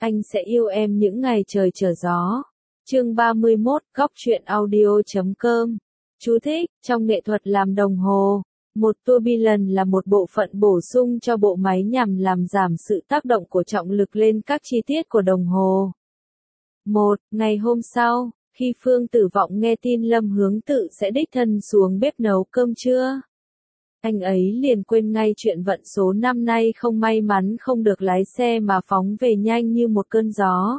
Anh sẽ yêu em những ngày trời trở gió. Chương 31, Góc truyện audio.com. Chú thích, trong nghệ thuật làm đồng hồ, một tourbillon là một bộ phận bổ sung cho bộ máy nhằm làm giảm sự tác động của trọng lực lên các chi tiết của đồng hồ. Ngày hôm sau, khi Phương Tử Vọng nghe tin Lâm Hướng Tự sẽ đích thân xuống bếp nấu cơm trưa, anh ấy liền quên ngay chuyện vận số năm nay không may mắn không được lái xe mà phóng về nhanh như một cơn gió.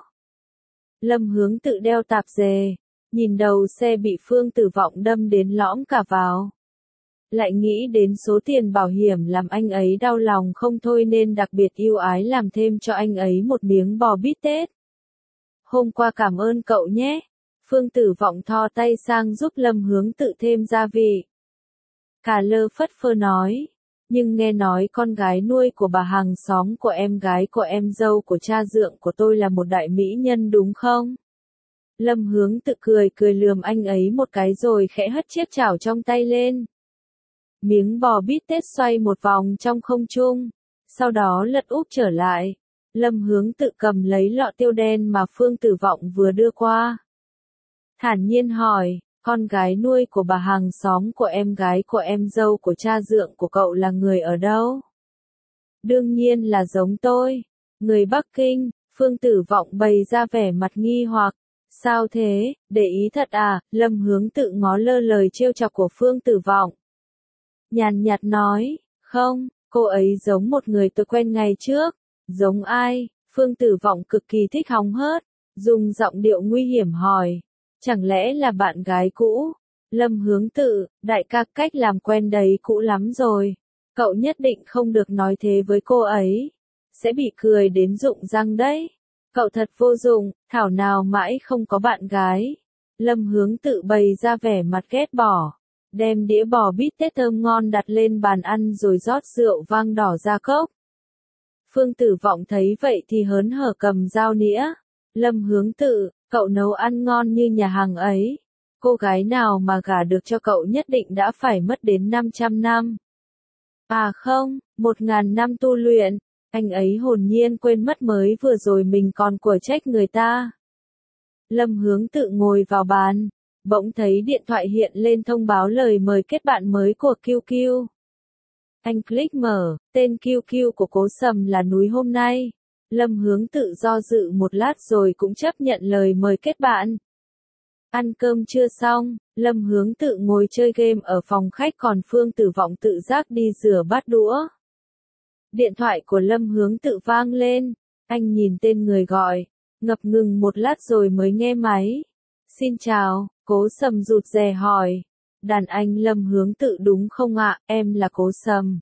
Lâm Hướng Tự đeo tạp dề, nhìn đầu xe bị Phương Tử Vọng đâm đến lõm cả vào. Lại nghĩ đến số tiền bảo hiểm làm anh ấy đau lòng không thôi nên đặc biệt ưu ái làm thêm cho anh ấy một miếng bò bít tết. Hôm qua cảm ơn cậu nhé. Phương Tử Vọng thò tay sang giúp Lâm Hướng Tự thêm gia vị. Cả lơ phất phơ nói, nhưng nghe nói con gái nuôi của bà hàng xóm của em gái của em dâu của cha dượng của tôi là một đại mỹ nhân đúng không? Lâm Hướng Tự cười lườm anh ấy một cái rồi khẽ hất chiếc chảo trong tay lên. Miếng bò bít tết xoay một vòng trong không trung, sau đó lật úp trở lại. Lâm Hướng Tự cầm lấy lọ tiêu đen mà Phương Tử Vọng vừa đưa qua. Thản nhiên hỏi, con gái nuôi của bà hàng xóm của em gái của em dâu của cha dượng của cậu là người ở đâu? Đương nhiên là giống tôi, người Bắc Kinh. Phương Tử Vọng bày ra vẻ mặt nghi hoặc. Sao thế, để ý thật à? Lâm Hướng Tự ngó lơ lời trêu chọc của Phương Tử Vọng. Nhàn nhạt nói, không, cô ấy giống một người tôi quen ngày trước. Giống ai? Phương Tử Vọng cực kỳ thích hóng hớt, dùng giọng điệu nguy hiểm hỏi. Chẳng lẽ là bạn gái cũ? Lâm Hướng Tự, đại ca cách làm quen đấy cũ lắm rồi. Cậu nhất định không được nói thế với cô ấy. Sẽ bị cười đến rụng răng đấy. Cậu thật vô dụng, thảo nào mãi không có bạn gái. Lâm Hướng Tự bày ra vẻ mặt ghét bỏ. Đem đĩa bò bít tết thơm ngon đặt lên bàn ăn rồi rót rượu vang đỏ ra cốc. Phương Tử Vọng thấy vậy thì hớn hở cầm dao nĩa. Lâm Hướng Tự, cậu nấu ăn ngon như nhà hàng ấy. Cô gái nào mà gả được cho cậu nhất định đã phải mất đến 500 năm. À không, 1000 năm tu luyện. Anh ấy hồn nhiên quên mất mới vừa rồi mình còn của trách người ta. Lâm Hướng Tự ngồi vào bàn, bỗng thấy điện thoại hiện lên thông báo lời mời kết bạn mới của QQ. Anh click mở, tên QQ của Cố Sầm là Núi hôm nay. Lâm Hướng Tự do dự một lát rồi cũng chấp nhận lời mời kết bạn. Ăn cơm chưa xong, Lâm Hướng Tự ngồi chơi game ở phòng khách còn Phương Tử Vọng tự giác đi rửa bát đũa. Điện thoại của Lâm Hướng Tự vang lên, anh nhìn tên người gọi, ngập ngừng một lát rồi mới nghe máy. Xin chào, Cố Sầm rụt rè hỏi. Đàn anh Lâm Hướng Tự đúng không ạ? Em là Cố Sầm.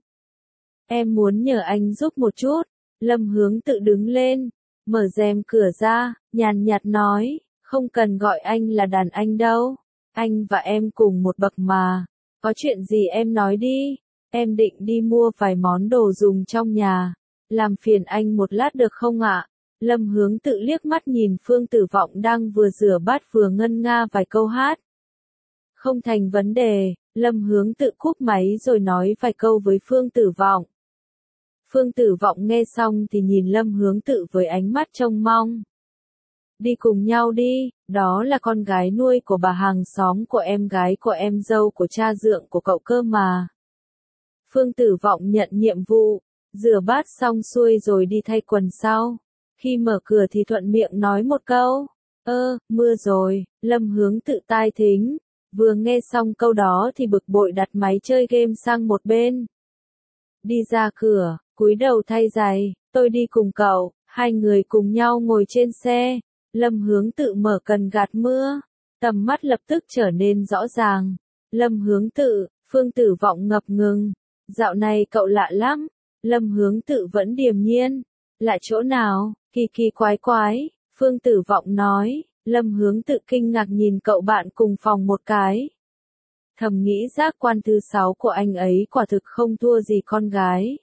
Em muốn nhờ anh giúp một chút. Lâm Hướng Tự đứng lên, mở rèm cửa ra, nhàn nhạt nói, không cần gọi anh là đàn anh đâu. Anh và em cùng một bậc mà. Có chuyện gì em nói đi. Em định đi mua vài món đồ dùng trong nhà. Làm phiền anh một lát được không ạ? Lâm Hướng Tự liếc mắt nhìn Phương Tử Vọng đang vừa rửa bát vừa ngân nga vài câu hát. Không thành vấn đề, Lâm Hướng Tự cúp máy rồi nói vài câu với Phương Tử Vọng. Phương Tử Vọng nghe xong thì nhìn Lâm Hướng Tự với ánh mắt trông mong. Đi cùng nhau đi, đó là con gái nuôi của bà hàng xóm của em gái của em dâu của cha dượng của cậu cơ mà. Phương Tử Vọng nhận nhiệm vụ, rửa bát xong xuôi rồi đi thay quần sau. Khi mở cửa thì thuận miệng nói một câu, mưa rồi. Lâm Hướng Tự tai thính, vừa nghe xong câu đó thì bực bội đặt máy chơi game sang một bên. Đi ra cửa, cúi đầu thay giày, tôi đi cùng cậu. Hai người cùng nhau ngồi trên xe. Lâm Hướng Tự mở cần gạt mưa, tầm mắt lập tức trở nên rõ ràng. Lâm Hướng Tự, Phương Tử Vọng ngập ngừng. Dạo này cậu lạ lắm. Lâm Hướng Tự vẫn điềm nhiên. Lạ chỗ nào? Kỳ quái. Phương Tử Vọng nói. Lâm Hướng Tự kinh ngạc nhìn cậu bạn cùng phòng một cái. Thầm nghĩ giác quan thứ 6 của anh ấy quả thực không thua gì con gái.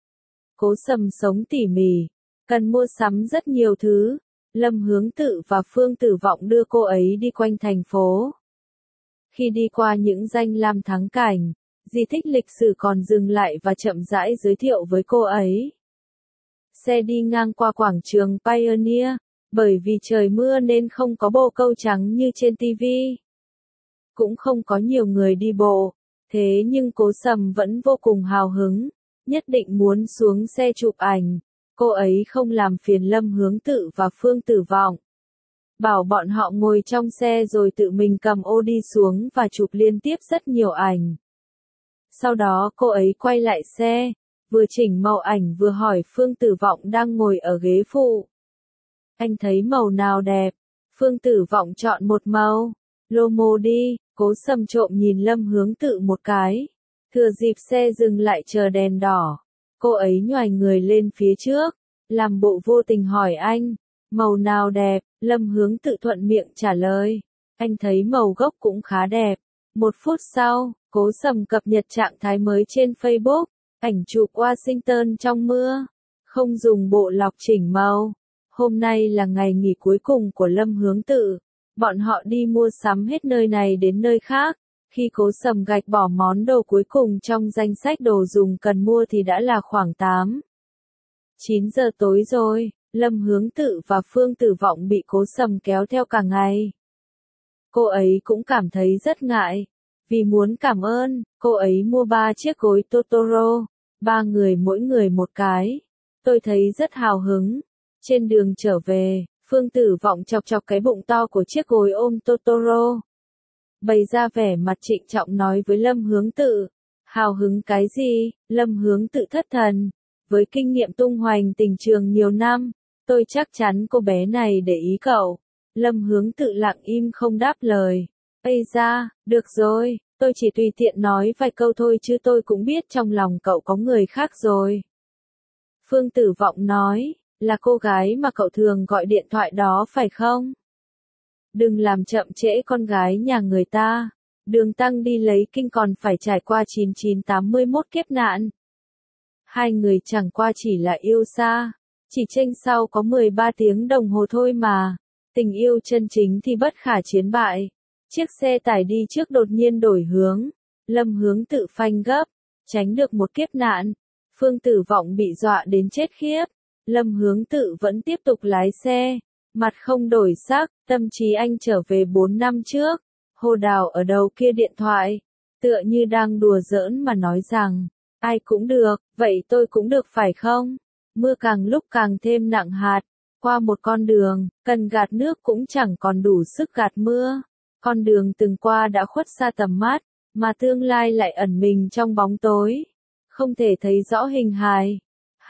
Cố Sầm sống tỉ mỉ, cần mua sắm rất nhiều thứ. Lâm Hướng Tự và Phương Tử Vọng đưa cô ấy đi quanh thành phố. Khi đi qua những danh lam thắng cảnh, di tích lịch sử còn dừng lại và chậm rãi giới thiệu với cô ấy. xe đi ngang qua quảng trường Pioneer, bởi vì trời mưa nên không có bồ câu trắng như trên TV. Cũng không có nhiều người đi bộ, thế nhưng Cố Sầm vẫn vô cùng hào hứng, nhất định muốn xuống xe chụp ảnh. Cô ấy không làm phiền Lâm Hướng Tự và Phương Tử Vọng. Bảo bọn họ ngồi trong xe rồi tự mình cầm ô đi xuống và chụp liên tiếp rất nhiều ảnh. Sau đó cô ấy quay lại xe, vừa chỉnh màu ảnh vừa hỏi Phương Tử Vọng đang ngồi ở ghế phụ. Anh thấy màu nào đẹp? Phương Tử Vọng chọn một màu. Lomo đi. Cố Sầm trộm nhìn Lâm Hướng Tự một cái. Thừa dịp xe dừng lại chờ đèn đỏ, cô ấy nhoài người lên phía trước, làm bộ vô tình hỏi anh, màu nào đẹp? Lâm Hướng Tự thuận miệng trả lời, anh thấy màu gốc cũng khá đẹp. Một phút sau, Cố Sầm cập nhật trạng thái mới trên Facebook, ảnh chụp Washington trong mưa, không dùng bộ lọc chỉnh màu. Hôm nay là ngày nghỉ cuối cùng của Lâm Hướng Tự. Bọn họ đi mua sắm hết nơi này đến nơi khác. Khi Cố Sầm gạch bỏ món đồ cuối cùng trong danh sách đồ dùng cần mua thì đã là khoảng 9 giờ tối rồi. Lâm Hướng Tự và Phương Tử Vọng bị Cố Sầm kéo theo cả ngày. Cô ấy cũng cảm thấy rất ngại. Vì muốn cảm ơn, cô ấy mua 3 chiếc gối Totoro, 3 người mỗi người một cái. Tôi thấy rất hào hứng. Trên đường trở về, Phương Tử Vọng chọc chọc cái bụng to của chiếc gối ôm Totoro. Bày ra vẻ mặt trịnh trọng nói với Lâm Hướng Tự. Hào hứng cái gì? Lâm Hướng Tự thất thần. Với kinh nghiệm tung hoành tình trường nhiều năm, tôi chắc chắn cô bé này để ý cậu. Lâm Hướng Tự lặng im không đáp lời. Ây da, được rồi, tôi chỉ tùy tiện nói vài câu thôi chứ tôi cũng biết trong lòng cậu có người khác rồi. Phương Tử Vọng nói, là cô gái mà cậu thường gọi điện thoại đó phải không? Đừng làm chậm trễ con gái nhà người ta. Đường Tăng đi lấy kinh còn phải trải qua 9981 kiếp nạn. Hai người chẳng qua chỉ là yêu xa, chỉ chênh sau có 13 tiếng đồng hồ thôi mà. Tình yêu chân chính thì bất khả chiến bại. Chiếc xe tải đi trước đột nhiên đổi hướng. Lâm Hướng Tự phanh gấp, tránh được một kiếp nạn. Phương Tử Vọng bị dọa đến chết khiếp. Lâm Hướng Tự vẫn tiếp tục lái xe, mặt không đổi sắc, tâm trí anh trở về 4 năm trước. Hồ Đào ở đầu kia điện thoại, tựa như đang đùa giỡn mà nói rằng, ai cũng được, vậy tôi cũng được phải không? Mưa càng lúc càng thêm nặng hạt, qua một con đường, cần gạt nước cũng chẳng còn đủ sức gạt mưa. Con đường từng qua đã khuất xa tầm mắt, mà tương lai lại ẩn mình trong bóng tối, không thể thấy rõ hình hài.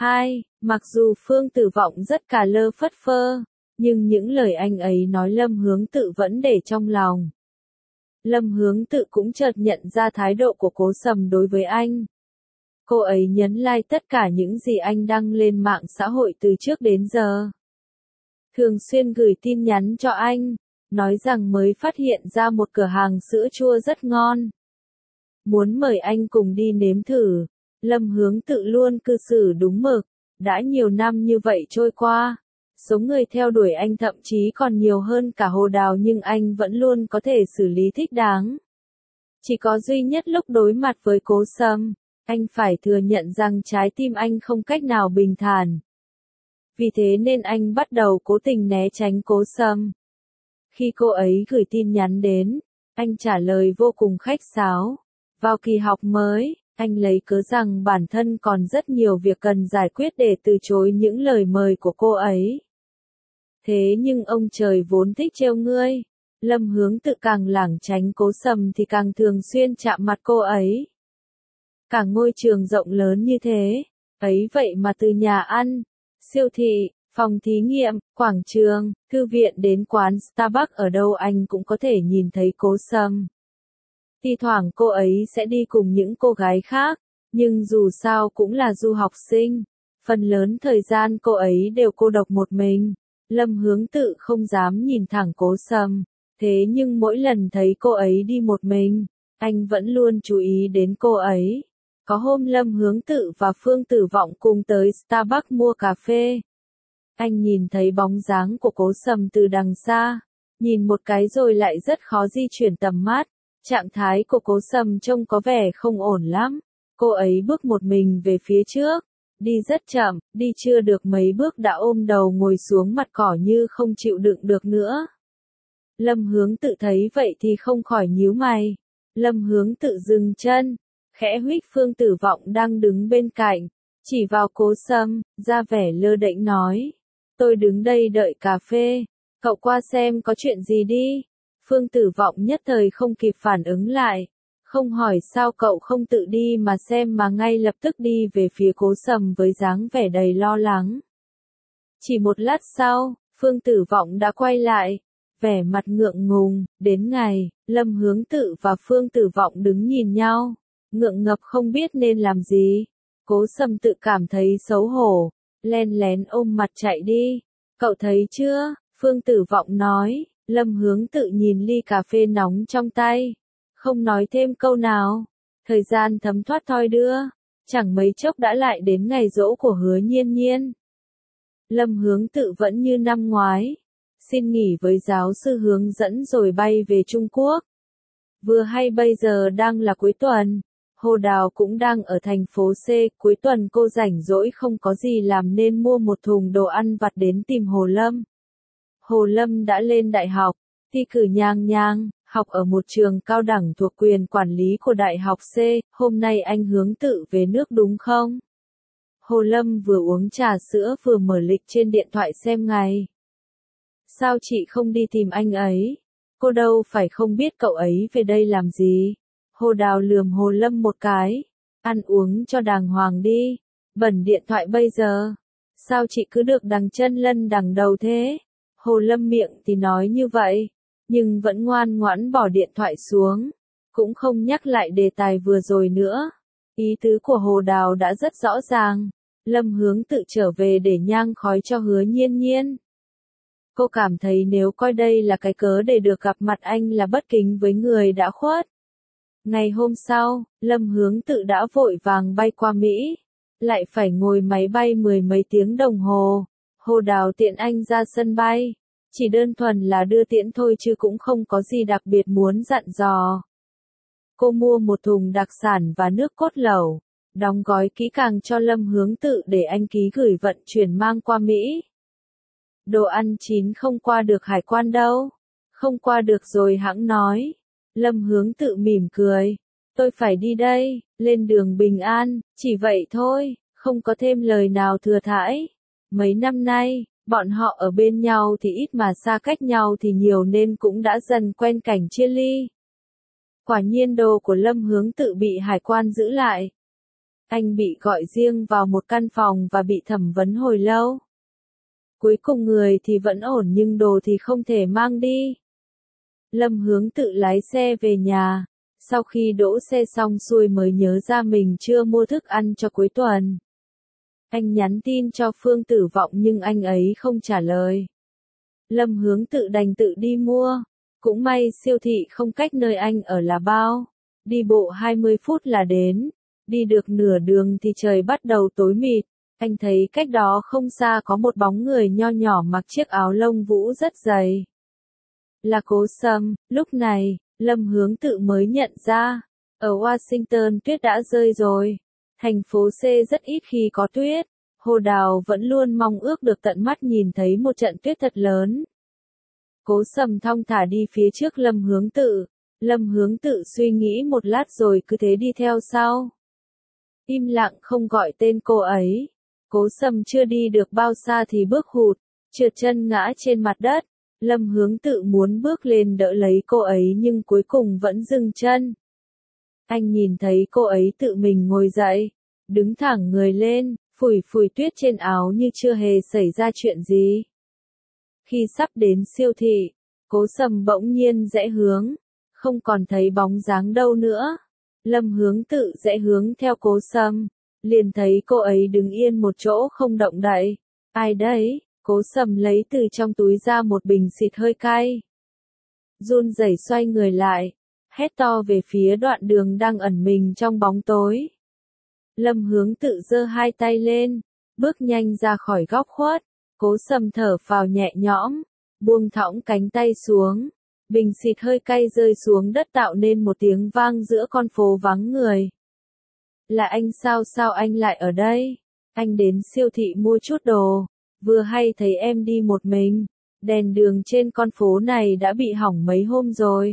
Mặc dù Phương Tử Vọng rất cà lơ phất phơ, nhưng những lời anh ấy nói Lâm Hướng Tự vẫn để trong lòng. Lâm Hướng Tự cũng chợt nhận ra thái độ của Cố Sầm đối với anh. Cô ấy nhấn like tất cả những gì anh đăng lên mạng xã hội từ trước đến giờ. Thường xuyên gửi tin nhắn cho anh, nói rằng mới phát hiện ra một cửa hàng sữa chua rất ngon. Muốn mời anh cùng đi nếm thử. Lâm Hướng Tự luôn cư xử đúng mực. Đã nhiều năm như vậy trôi qua, số người theo đuổi anh thậm chí còn nhiều hơn cả Hồ Đào nhưng anh vẫn luôn có thể xử lý thích đáng. Chỉ có duy nhất lúc đối mặt với Cố Sầm, anh phải thừa nhận rằng trái tim anh không cách nào bình thản. Vì thế nên anh bắt đầu cố tình né tránh Cố Sầm. Khi cô ấy gửi tin nhắn đến, anh trả lời vô cùng khách sáo. Vào kỳ học mới, anh lấy cớ rằng bản thân còn rất nhiều việc cần giải quyết để từ chối những lời mời của cô ấy. Thế nhưng ông trời vốn thích trêu ngươi. Lâm Hướng Tự càng lảng tránh Cố Sầm thì càng thường xuyên chạm mặt cô ấy. Cả ngôi trường rộng lớn như thế, ấy vậy mà từ nhà ăn, siêu thị, phòng thí nghiệm, quảng trường, thư viện đến quán Starbucks ở đâu anh cũng có thể nhìn thấy Cố Sầm. Thi thoảng cô ấy sẽ đi cùng những cô gái khác, nhưng dù sao cũng là du học sinh. Phần lớn thời gian cô ấy đều cô độc một mình. Lâm Hướng Tự không dám nhìn thẳng Cố Sầm. Thế nhưng mỗi lần thấy cô ấy đi một mình, anh vẫn luôn chú ý đến cô ấy. Có hôm Lâm Hướng Tự và Phương Tử Vọng cùng tới Starbucks mua cà phê. Anh nhìn thấy bóng dáng của Cố Sầm từ đằng xa. Nhìn một cái rồi lại rất khó di chuyển tầm mắt. Trạng thái của Cố Sầm trông có vẻ không ổn lắm. Cô ấy bước một mình về phía trước, Đi rất chậm, đi chưa được mấy bước đã ôm đầu ngồi xuống mặt cỏ như không chịu đựng được nữa. Lâm Hướng Tự thấy vậy thì không khỏi nhíu mày. Lâm Hướng Tự dừng chân, khẽ huých Phương Tử Vọng đang đứng bên cạnh, chỉ vào Cố Sâm, ra vẻ lơ đễnh nói. Tôi đứng đây đợi cà phê, cậu qua xem có chuyện gì đi. Phương Tử Vọng nhất thời không kịp phản ứng lại, không hỏi sao cậu không tự đi mà xem mà ngay lập tức đi về phía Cố Sâm với dáng vẻ đầy lo lắng. Chỉ một lát sau, Phương Tử Vọng đã quay lại, vẻ mặt ngượng ngùng. Đến ngày, Lâm Hướng Tự và Phương Tử Vọng đứng nhìn nhau, ngượng ngập không biết nên làm gì. Cố Sâm tự cảm thấy xấu hổ, len lén ôm mặt chạy đi. Cậu thấy chưa? Phương Tử Vọng nói. Lâm Hướng Tự nhìn ly cà phê nóng trong tay, không nói thêm câu nào. Thời gian thấm thoát thoi đưa, chẳng mấy chốc đã lại đến ngày giỗ của Hứa Nhiên Nhiên. Lâm Hướng Tự vẫn như năm ngoái, xin nghỉ với giáo sư hướng dẫn rồi bay về Trung Quốc. Vừa hay bây giờ đang là cuối tuần, Hồ Đào cũng đang ở thành phố C, cuối tuần cô rảnh rỗi không có gì làm nên mua một thùng đồ ăn vặt đến tìm Hồ Lâm. Hồ Lâm đã lên đại học, thi cử nhang nhang, học ở một trường cao đẳng thuộc quyền quản lý của Đại học C, hôm nay anh Hướng Tự về nước đúng không? Hồ Lâm vừa uống trà sữa vừa mở lịch trên điện thoại xem ngày. Sao chị không đi tìm anh ấy? Cô đâu phải không biết cậu ấy về đây làm gì. Hồ Đào lườm Hồ Lâm một cái. Ăn uống cho đàng hoàng đi. Bẩn điện thoại bây giờ. Sao chị cứ được đằng chân lân đằng đầu thế? Hồ Lâm miệng thì nói như vậy, nhưng vẫn ngoan ngoãn bỏ điện thoại xuống. Cũng không nhắc lại đề tài vừa rồi nữa. Ý tứ của Hồ Đào đã rất rõ ràng. Lâm Hướng Tự trở về để nhang khói cho Hứa Nhiên Nhiên. Cô cảm thấy nếu coi đây là cái cớ để được gặp mặt anh là bất kính với người đã khuất. Ngày hôm sau, Lâm Hướng Tự đã vội vàng bay qua Mỹ, lại phải ngồi máy bay mười mấy tiếng đồng hồ. Hồ Đào tiện anh ra sân bay, chỉ đơn thuần là đưa tiễn thôi chứ cũng không có gì đặc biệt muốn dặn dò. Cô mua một thùng đặc sản và nước cốt lẩu, đóng gói kỹ càng cho Lâm Hướng Tự để anh ký gửi vận chuyển mang qua Mỹ. Đồ ăn chín không qua được hải quan đâu. Không qua được rồi hẵng nói. Lâm Hướng Tự mỉm cười. Tôi phải đi đây, lên đường bình an, chỉ vậy thôi, không có thêm lời nào thừa thãi. Mấy năm nay, bọn họ ở bên nhau thì ít mà xa cách nhau thì nhiều nên cũng đã dần quen cảnh chia ly. Quả nhiên đồ của Lâm Hướng Tự bị hải quan giữ lại. Anh bị gọi riêng vào một căn phòng và bị thẩm vấn hồi lâu. Cuối cùng người thì vẫn ổn nhưng đồ thì không thể mang đi. Lâm Hướng Tự lái xe về nhà, sau khi đỗ xe xong xuôi mới nhớ ra mình chưa mua thức ăn cho cuối tuần. Anh nhắn tin cho Phương Tử Vọng nhưng anh ấy không trả lời. Lâm Hướng Tự đành tự đi mua, cũng may siêu thị không cách nơi anh ở là bao, đi bộ 20 phút là đến, đi được nửa đường thì trời bắt đầu tối mịt. Anh thấy cách đó không xa có một bóng người nho nhỏ mặc chiếc áo lông vũ rất dày. Là Cố Sâm. Lúc này, Lâm Hướng Tự mới nhận ra, ở Washington tuyết đã rơi rồi. Thành phố C rất ít khi có tuyết. Hồ Đào vẫn luôn mong ước được tận mắt nhìn thấy một trận tuyết thật lớn. Cố Sâm thong thả đi phía trước Lâm Hướng Tự. Lâm Hướng Tự suy nghĩ một lát rồi cứ thế đi theo sau. Im lặng không gọi tên cô ấy. Cố Sâm chưa đi được bao xa thì bước hụt, trượt chân ngã trên mặt đất. Lâm Hướng Tự muốn bước lên đỡ lấy cô ấy nhưng cuối cùng vẫn dừng chân. Anh nhìn thấy cô ấy tự mình ngồi dậy, đứng thẳng người lên, phủi phủi tuyết trên áo như chưa hề xảy ra chuyện gì. Khi sắp đến siêu thị, Cố Sâm bỗng nhiên rẽ hướng, không còn thấy bóng dáng đâu nữa. Lâm Hướng Tự rẽ hướng theo Cố Sâm, liền thấy cô ấy đứng yên một chỗ không động đậy. Ai đấy? Cố Sâm lấy từ trong túi ra một bình xịt hơi cay. Run rẩy xoay người lại, hét to về phía đoạn đường đang ẩn mình trong bóng tối. Lâm Hướng Tự giơ hai tay lên, bước nhanh ra khỏi góc khuất. Cố Sâm thở phào nhẹ nhõm, buông thõng cánh tay xuống. Bình xịt hơi cay rơi xuống đất tạo nên một tiếng vang giữa con phố vắng người. Là anh sao anh lại ở đây? anh đến siêu thị mua chút đồ, vừa hay thấy em đi một mình, đèn đường trên con phố này đã bị hỏng mấy hôm rồi.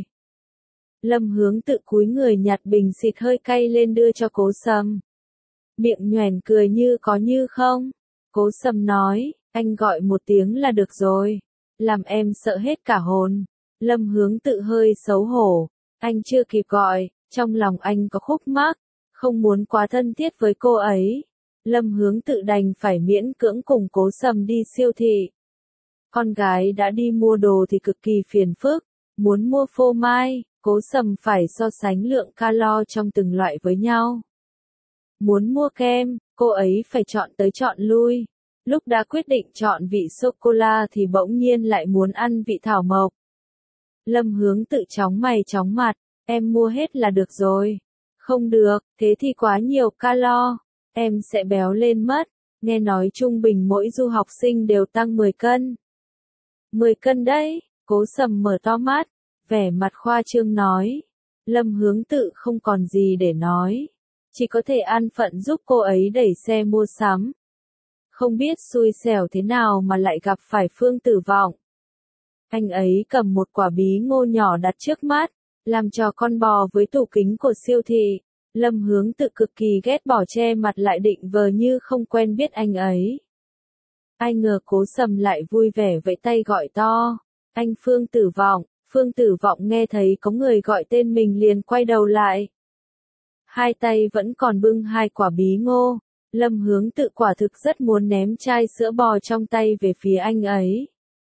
Lâm Hướng tự cúi người nhặt bình xịt hơi cay lên đưa cho Cố Sầm. Miệng nhoẻn cười như có như không. Cố Sầm nói, anh gọi một tiếng là được rồi. Làm em sợ hết cả hồn. Lâm Hướng tự hơi xấu hổ. Anh chưa kịp gọi, trong lòng anh có khúc mắc, không muốn quá thân thiết với cô ấy. Lâm Hướng tự đành phải miễn cưỡng cùng Cố Sầm đi siêu thị. Con gái đã đi mua đồ thì cực kỳ phiền phức. Muốn mua phô mai, Cố Sầm phải so sánh lượng calo trong từng loại với nhau. Muốn mua kem, cô ấy phải chọn tới chọn lui. Lúc đã quyết định chọn vị sô-cô-la thì bỗng nhiên lại muốn ăn vị thảo mộc. Lâm Hướng tự chóng mày chóng mặt, em mua hết là được rồi. Không được, thế thì quá nhiều calo, em sẽ béo lên mất. Nghe nói trung bình mỗi du học sinh đều tăng 10 cân. 10 cân đấy, Cố Sầm mở to mắt, vẻ mặt khoa trương nói. Lâm Hướng tự không còn gì để nói, chỉ có thể an phận giúp cô ấy đẩy xe mua sắm. Không biết xui xẻo thế nào mà lại gặp phải Phương Tử Vọng. Anh ấy cầm một quả bí ngô nhỏ đặt trước mắt, làm trò con bò với tủ kính của siêu thị. Lâm Hướng tự cực kỳ ghét bỏ, che mặt lại định vờ như không quen biết anh ấy. Ai ngờ Cố Sầm lại vui vẻ vẫy tay gọi to. Anh Phương Tử Vọng. Phương Tử Vọng nghe thấy có người gọi tên mình liền quay đầu lại. Hai tay vẫn còn bưng hai quả bí ngô. Lâm Hướng tự quả thực rất muốn ném chai sữa bò trong tay về phía anh ấy.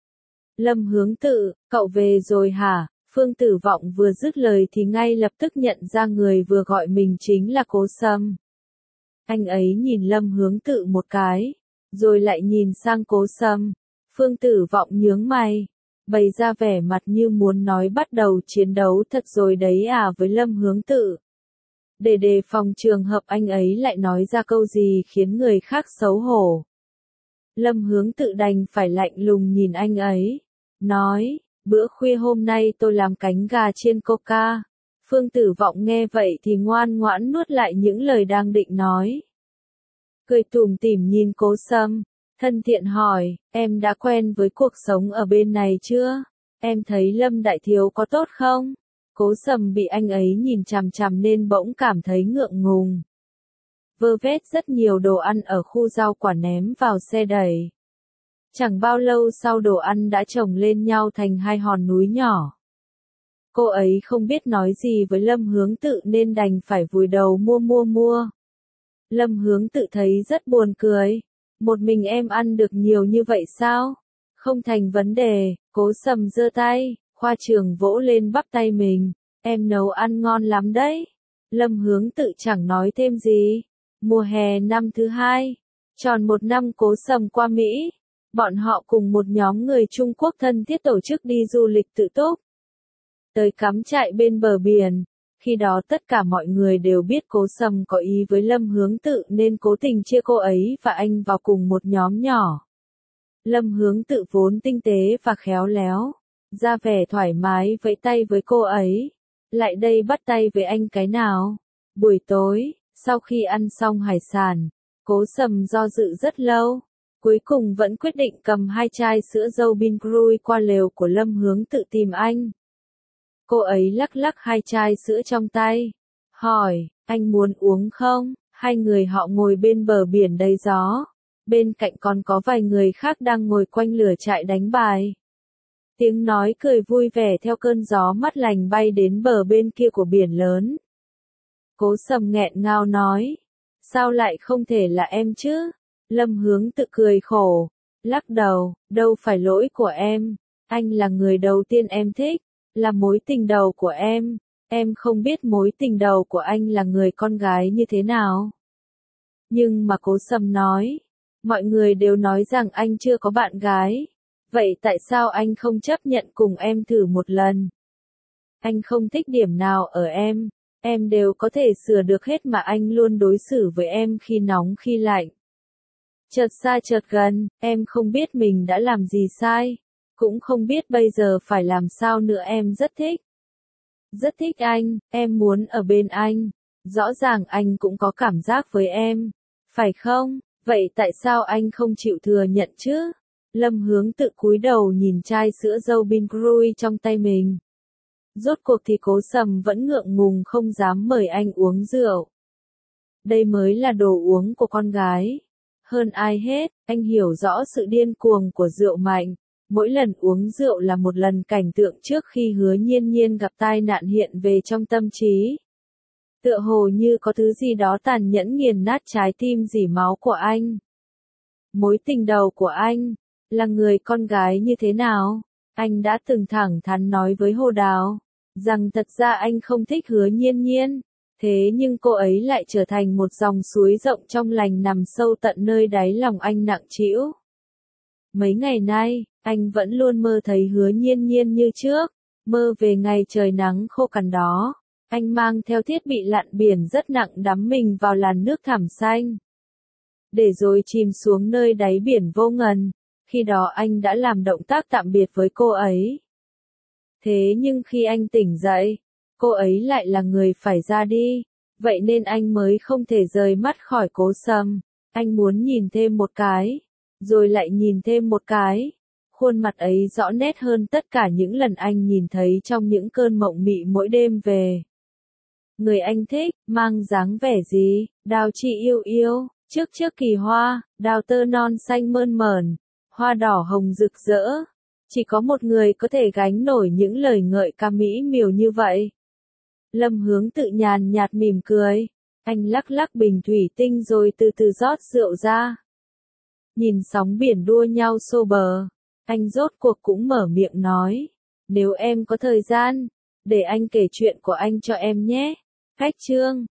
Lâm Hướng tự, cậu về rồi hả? Phương Tử Vọng vừa dứt lời thì ngay lập tức nhận ra người vừa gọi mình chính là Cố Sầm. Anh ấy nhìn Lâm Hướng tự một cái, rồi lại nhìn sang Cố Sầm. Phương Tử Vọng nhướng mày, bày ra vẻ mặt như muốn nói bắt đầu chiến đấu thật rồi đấy à với Lâm Hướng tự. Để đề phòng trường hợp anh ấy lại nói ra câu gì khiến người khác xấu hổ. Lâm Hướng tự đành phải lạnh lùng nhìn anh ấy, nói, bữa khuya hôm nay tôi làm cánh gà chiên coca. Phương Tử Vọng nghe vậy thì ngoan ngoãn nuốt lại những lời đang định nói. Cười tủm tỉm nhìn Cố Sầm, thân thiện hỏi, em đã quen với cuộc sống ở bên này chưa? Em thấy Lâm đại thiếu có tốt không? Cố Sầm bị anh ấy nhìn chằm chằm nên bỗng cảm thấy ngượng ngùng. Vơ vét rất nhiều đồ ăn ở khu rau quả ném vào xe đẩy. Chẳng bao lâu sau đồ ăn đã chồng lên nhau thành hai hòn núi nhỏ. Cô ấy không biết nói gì với Lâm Hướng tự nên đành phải vùi đầu mua. Lâm Hướng tự thấy rất buồn cười. Một mình em ăn được nhiều như vậy sao? Không thành vấn đề, Cố Sầm giơ tay, khoa trương vỗ lên bắp tay mình. Em nấu ăn ngon lắm đấy. Lâm Hướng tự chẳng nói thêm gì. Mùa hè năm thứ hai, tròn một năm Cố Sầm qua Mỹ. Bọn họ cùng một nhóm người Trung Quốc thân thiết tổ chức đi du lịch tự túc. Tới cắm trại bên bờ biển. Khi đó tất cả mọi người đều biết Cố Sầm có ý với Lâm Hướng tự nên cố tình chia cô ấy và anh vào cùng một nhóm nhỏ. Lâm Hướng tự vốn tinh tế và khéo léo, ra vẻ thoải mái vẫy tay với cô ấy. Lại đây bắt tay với anh cái nào. Buổi tối, sau khi ăn xong hải sản, Cố Sầm do dự rất lâu. Cuối cùng vẫn quyết định cầm hai chai sữa dâu Bin Crui qua lều của Lâm Hướng tự tìm anh. Cô ấy lắc lắc hai chai sữa trong tay, hỏi, anh muốn uống không? Hai người họ ngồi bên bờ biển đầy gió. Bên cạnh còn có vài người khác đang ngồi quanh lửa trại đánh bài. Tiếng nói cười vui vẻ theo cơn gió mát lành bay đến bờ bên kia của biển lớn. Cố Sầm nghẹn ngào nói, sao lại không thể là em chứ? Lâm Hướng tự cười khổ, lắc đầu, đâu phải lỗi của em. Anh là người đầu tiên em thích, là mối tình đầu của em. Em không biết mối tình đầu của anh là người con gái như thế nào. Nhưng mà Cố Sầm nói, mọi người đều nói rằng anh chưa có bạn gái. Vậy tại sao anh không chấp nhận cùng em thử một lần? Anh không thích điểm nào ở em đều có thể sửa được hết mà anh luôn đối xử với em khi nóng khi lạnh. Chợt xa chợt gần, em không biết mình đã làm gì sai. Cũng không biết bây giờ phải làm sao nữa, em rất thích. Rất thích anh, em muốn ở bên anh. Rõ ràng anh cũng có cảm giác với em. Phải không? Vậy tại sao anh không chịu thừa nhận chứ? Lâm Hướng tự cúi đầu nhìn chai sữa dâu Bin Crui trong tay mình. Rốt cuộc thì Cố Sầm vẫn ngượng ngùng không dám mời anh uống rượu. Đây mới là đồ uống của con gái. Hơn ai hết, anh hiểu rõ sự điên cuồng của rượu mạnh. Mỗi lần uống rượu là một lần cảnh tượng trước khi Hứa Nhiên Nhiên gặp tai nạn hiện về trong tâm trí. Tựa hồ như có thứ gì đó tàn nhẫn nghiền nát trái tim dỉ máu của anh. Mối tình đầu của anh, là người con gái như thế nào? Anh đã từng thẳng thắn nói với Hồ Đào, rằng thật ra anh không thích Hứa Nhiên Nhiên. Thế nhưng cô ấy lại trở thành một dòng suối rộng trong lành nằm sâu tận nơi đáy lòng anh nặng trĩu. Mấy ngày nay, anh vẫn luôn mơ thấy Hứa Nhiên Nhiên như trước, mơ về ngày trời nắng khô cằn đó. Anh mang theo thiết bị lặn biển rất nặng đắm mình vào làn nước thẳm xanh. Để rồi chìm xuống nơi đáy biển vô ngần, khi đó anh đã làm động tác tạm biệt với cô ấy. Thế nhưng khi anh tỉnh dậy, cô ấy lại là người phải ra đi, vậy nên anh mới không thể rời mắt khỏi Cố Sầm. Anh muốn nhìn thêm một cái, rồi lại nhìn thêm một cái. Khuôn mặt ấy rõ nét hơn tất cả những lần anh nhìn thấy trong những cơn mộng mị mỗi đêm về. Người anh thích, mang dáng vẻ gì? Đào chị yêu yêu, trước kỳ hoa, đào tơ non xanh mơn mởn, hoa đỏ hồng rực rỡ. Chỉ có một người có thể gánh nổi những lời ngợi ca mỹ miều như vậy. Lâm Hướng tự nhàn nhạt mỉm cười. Anh lắc lắc bình thủy tinh rồi từ từ rót rượu ra. Nhìn sóng biển đua nhau xô bờ, anh rốt cuộc cũng mở miệng nói. Nếu em có thời gian, để anh kể chuyện của anh cho em nhé. Khách chương